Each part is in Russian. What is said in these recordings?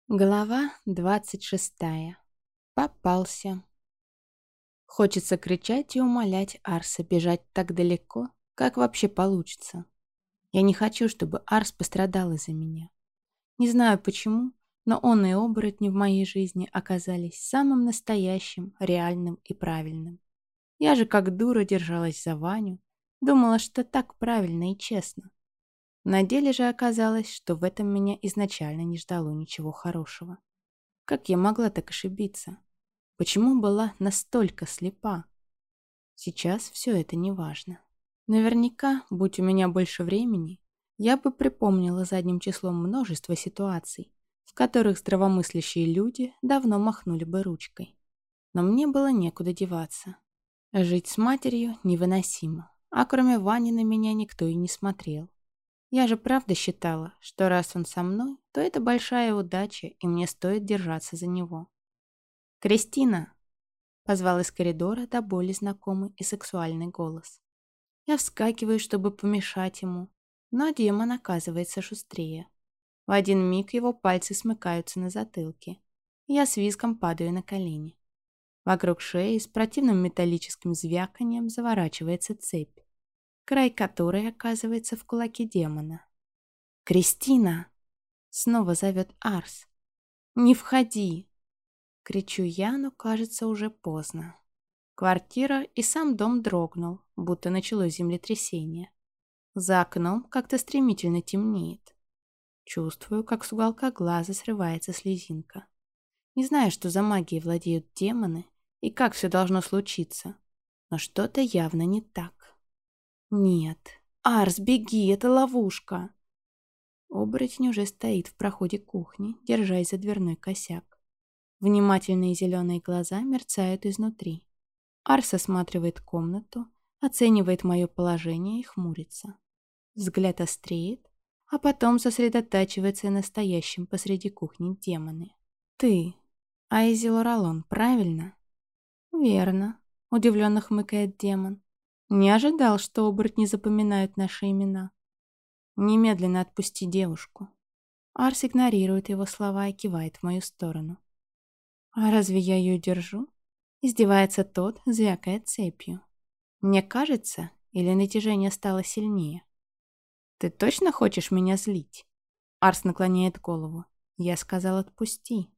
Глава 26. Попался. Хочется кричать и умолять Арса бежать так далеко, как вообще получится. Я не хочу, чтобы Арс пострадал из-за меня. Не знаю почему, но он и оборотни в моей жизни оказались самым настоящим, реальным и правильным. Я же как дура держалась за Ваню, думала, что так правильно и честно. На деле же оказалось, что в этом меня изначально не ждало ничего хорошего. Как я могла так ошибиться? Почему была настолько слепа? Сейчас все это не важно. Наверняка, будь у меня больше времени, я бы припомнила задним числом множество ситуаций, в которых здравомыслящие люди давно махнули бы ручкой. Но мне было некуда деваться. Жить с матерью невыносимо, а кроме Вани на меня никто и не смотрел. Я же правда считала, что раз он со мной, то это большая удача, и мне стоит держаться за него. «Кристина!» — позвал из коридора до боли знакомый и сексуальный голос. Я вскакиваю, чтобы помешать ему, но демон оказывается шустрее. В один миг его пальцы смыкаются на затылке, и я с визгом падаю на колени. Вокруг шеи с противным металлическим звяканием заворачивается цепь, край которой оказывается в кулаке демона. «Кристина!» — снова зовет Арс. «Не входи!» — кричу я, но кажется уже поздно. Квартира и сам дом дрогнул, будто началось землетрясение. За окном как-то стремительно темнеет. Чувствую, как с уголка глаза срывается слезинка. Не знаю, что за магией владеют демоны и как все должно случиться, но что-то явно не так. Нет. Арс, беги, это ловушка. Оборотень уже стоит в проходе кухни, держась за дверной косяк. Внимательные зеленые глаза мерцают изнутри. Арс осматривает комнату, оценивает мое положение и хмурится. Взгляд остреет, а потом сосредотачивается на стоящем посреди кухни демоне. «Ты, Айзел, правильно?» «Верно», — удивленно хмыкает демон. «Не ожидал, что оборотни запоминают наши имена. Немедленно отпусти девушку». Арс игнорирует его слова и кивает в мою сторону. «А разве я ее держу?» Издевается тот, звякая цепью. «Мне кажется, или натяжение стало сильнее?» «Ты точно хочешь меня злить?» Арс наклоняет голову. «Я сказал, отпусти».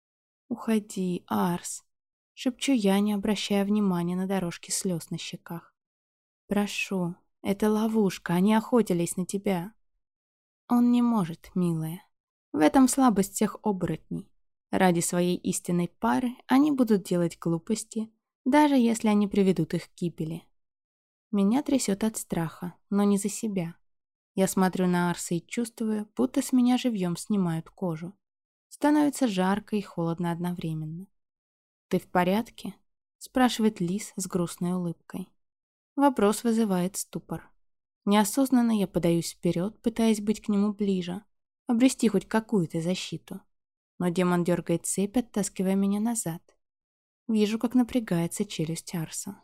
«Уходи, Арс», — шепчу я, не обращая внимания на дорожки слез на щеках. «Прошу, это ловушка, они охотились на тебя». «Он не может, милая. В этом слабость всех оборотней. Ради своей истинной пары они будут делать глупости, даже если они приведут их к гибели». Меня трясет от страха, но не за себя. Я смотрю на Арса и чувствую, будто с меня живьем снимают кожу. Становится жарко и холодно одновременно. «Ты в порядке?» — спрашивает Лис с грустной улыбкой. Вопрос вызывает ступор. Неосознанно я подаюсь вперед, пытаясь быть к нему ближе, обрести хоть какую-то защиту. Но демон дергает цепь, оттаскивая меня назад. Вижу, как напрягается челюсть Арса.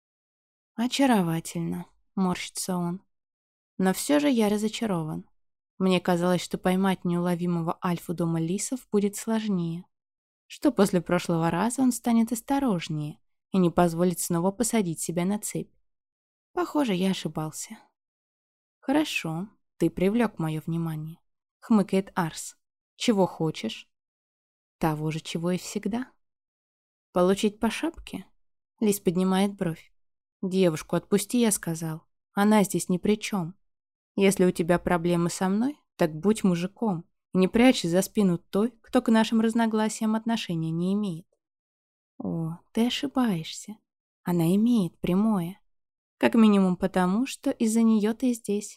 «Очаровательно», — морщится он. Но все же я разочарован. Мне казалось, что поймать неуловимого альфу дома лисов будет сложнее. Что после прошлого раза он станет осторожнее и не позволит снова посадить себя на цепь. Похоже, я ошибался. «Хорошо, ты привлек мое внимание», — хмыкает Арс. «Чего хочешь?» «Того же, чего и всегда». «Получить по шапке?» Лис поднимает бровь. «Девушку отпусти, я сказал. Она здесь ни при чем. Если у тебя проблемы со мной, так будь мужиком и не прячься за спину той, кто к нашим разногласиям отношения не имеет». «О, ты ошибаешься. Она имеет прямое. Как минимум потому, что из-за нее ты здесь».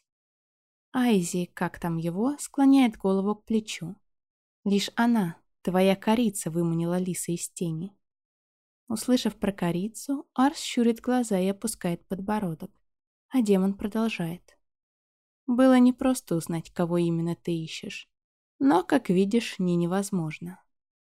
Айзи, как там его, склоняет голову к плечу. «Лишь она, твоя корица, выманила лиса из тени». Услышав про корицу, Арс щурит глаза и опускает подбородок, а демон продолжает. «Было непросто узнать, кого именно ты ищешь, но, как видишь, не невозможно».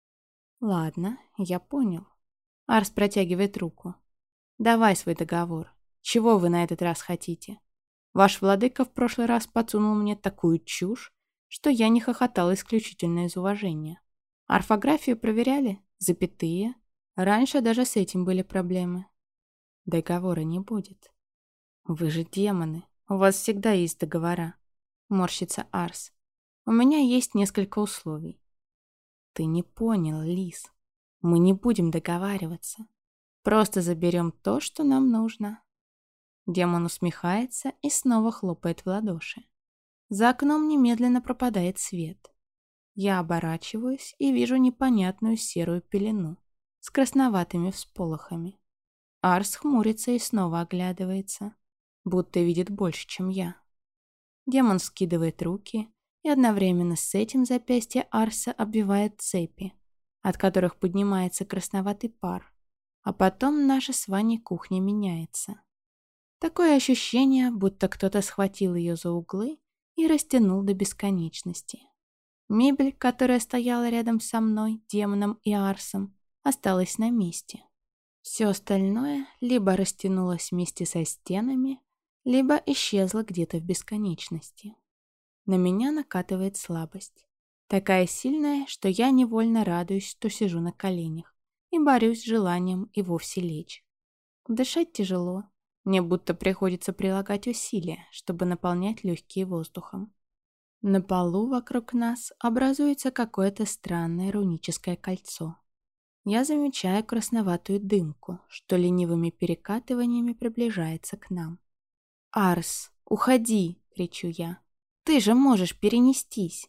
«Ладно, я понял». Арс протягивает руку. «Давай свой договор. Чего вы на этот раз хотите? Ваш владыка в прошлый раз подсунул мне такую чушь, что я не хохотал исключительно из уважения. Орфографию проверяли? Запятые? Раньше даже с этим были проблемы. Договора не будет. Вы же демоны. У вас всегда есть договора. Морщится Арс. У меня есть несколько условий. Ты не понял, Лис. Мы не будем договариваться. Просто заберем то, что нам нужно. Демон усмехается и снова хлопает в ладоши. За окном немедленно пропадает свет. Я оборачиваюсь и вижу непонятную серую пелену с красноватыми всполохами. Арс хмурится и снова оглядывается, будто видит больше, чем я. Демон скидывает руки, и одновременно с этим запястье Арса обвивает цепи, от которых поднимается красноватый пар, а потом наша с Ваней кухня меняется. Такое ощущение, будто кто-то схватил ее за углы и растянул до бесконечности. Мебель, которая стояла рядом со мной, демоном и Арсом, осталась на месте. Все остальное либо растянулось вместе со стенами, либо исчезло где-то в бесконечности. На меня накатывает слабость. Такая сильная, что я невольно радуюсь, что сижу на коленях, и борюсь с желанием и вовсе лечь. Дышать тяжело. Мне будто приходится прилагать усилия, чтобы наполнять легкие воздухом. На полу вокруг нас образуется какое-то странное руническое кольцо. Я замечаю красноватую дымку, что ленивыми перекатываниями приближается к нам. «Арс, уходи!» — кричу я. «Ты же можешь перенестись!»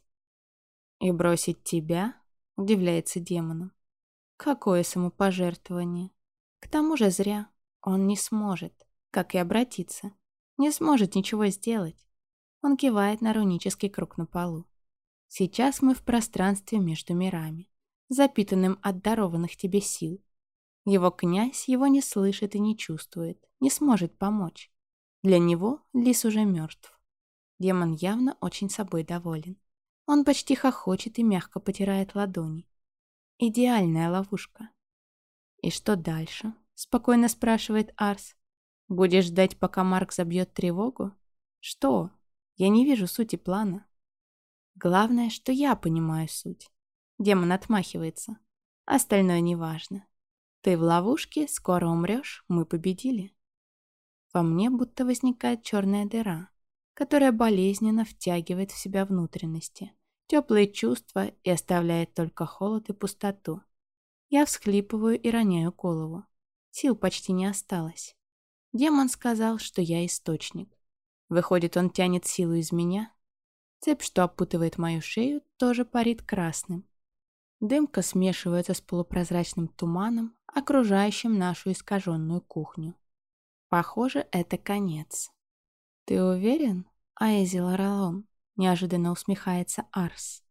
«И бросить тебя?» — удивляется демоном. «Какое самопожертвование! К тому же зря. Он не сможет, как и обратиться. Не сможет ничего сделать». Он кивает на рунический круг на полу. «Сейчас мы в пространстве между мирами, запитанным от дарованных тебе сил. Его князь его не слышит и не чувствует, не сможет помочь. Для него лис уже мертв». Демон явно очень собой доволен. Он почти хохочет и мягко потирает ладони. Идеальная ловушка. «И что дальше?» — спокойно спрашивает Арс. «Будешь ждать, пока Марк забьет тревогу?» «Что? Я не вижу сути плана». «Главное, что я понимаю суть». Демон отмахивается. «Остальное неважно. Ты в ловушке, скоро умрешь, мы победили». Во мне будто возникает черная дыра, которая болезненно втягивает в себя внутренности, теплые чувства и оставляет только холод и пустоту. Я всхлипываю и роняю голову. Сил почти не осталось. Демон сказал, что я источник. Выходит, он тянет силу из меня? Цепь, что опутывает мою шею, тоже парит красным. Дымка смешивается с полупрозрачным туманом, окружающим нашу искаженную кухню. Похоже, это конец. «Ты уверен, Аэзи Лоралон?» — неожиданно усмехается Арс.